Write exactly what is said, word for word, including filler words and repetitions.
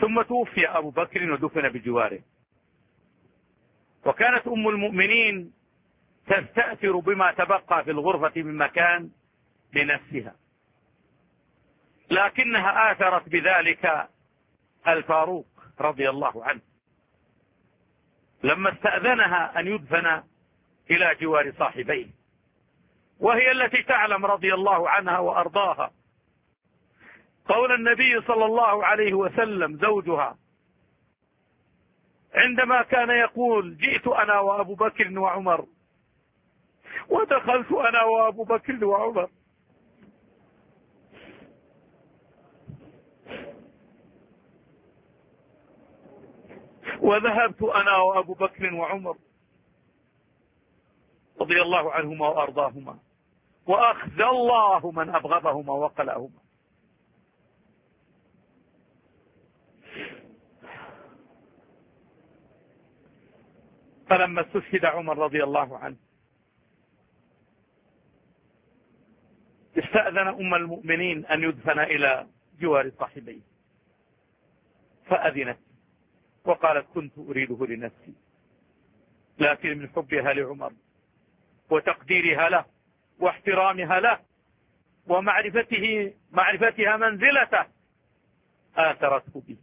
ثم توفي أبو بكر ودفن بجواره. وكانت أم المؤمنين تستأثر بما تبقى في الغرفة من مكان لنفسها، لكنها آثرت بذلك الفاروق رضي الله عنه لما استأذنها أن يدفن إلى جوار صاحبيه، وهي التي تعلم رضي الله عنها وأرضاها قول النبي صلى الله عليه وسلم زوجها عندما كان يقول: جئت أنا وأبو بكر وعمر ودخلت أنا وأبو بكر وعمر وذهبت أنا وأبو بكر وعمر رضي الله عنهما وأرضاهما، وأخزى الله من أبغضهما وقلعهما. فلما استشهد عمر رضي الله عنه استأذن أم المؤمنين أن يدفن إلى جوار صاحبيه، فأذنت وقالت: كنت أريده لنفسي، لكن من حبها لعمر وتقديرها له واحترامها له ومعرفته معرفتها منزلته آثرته به.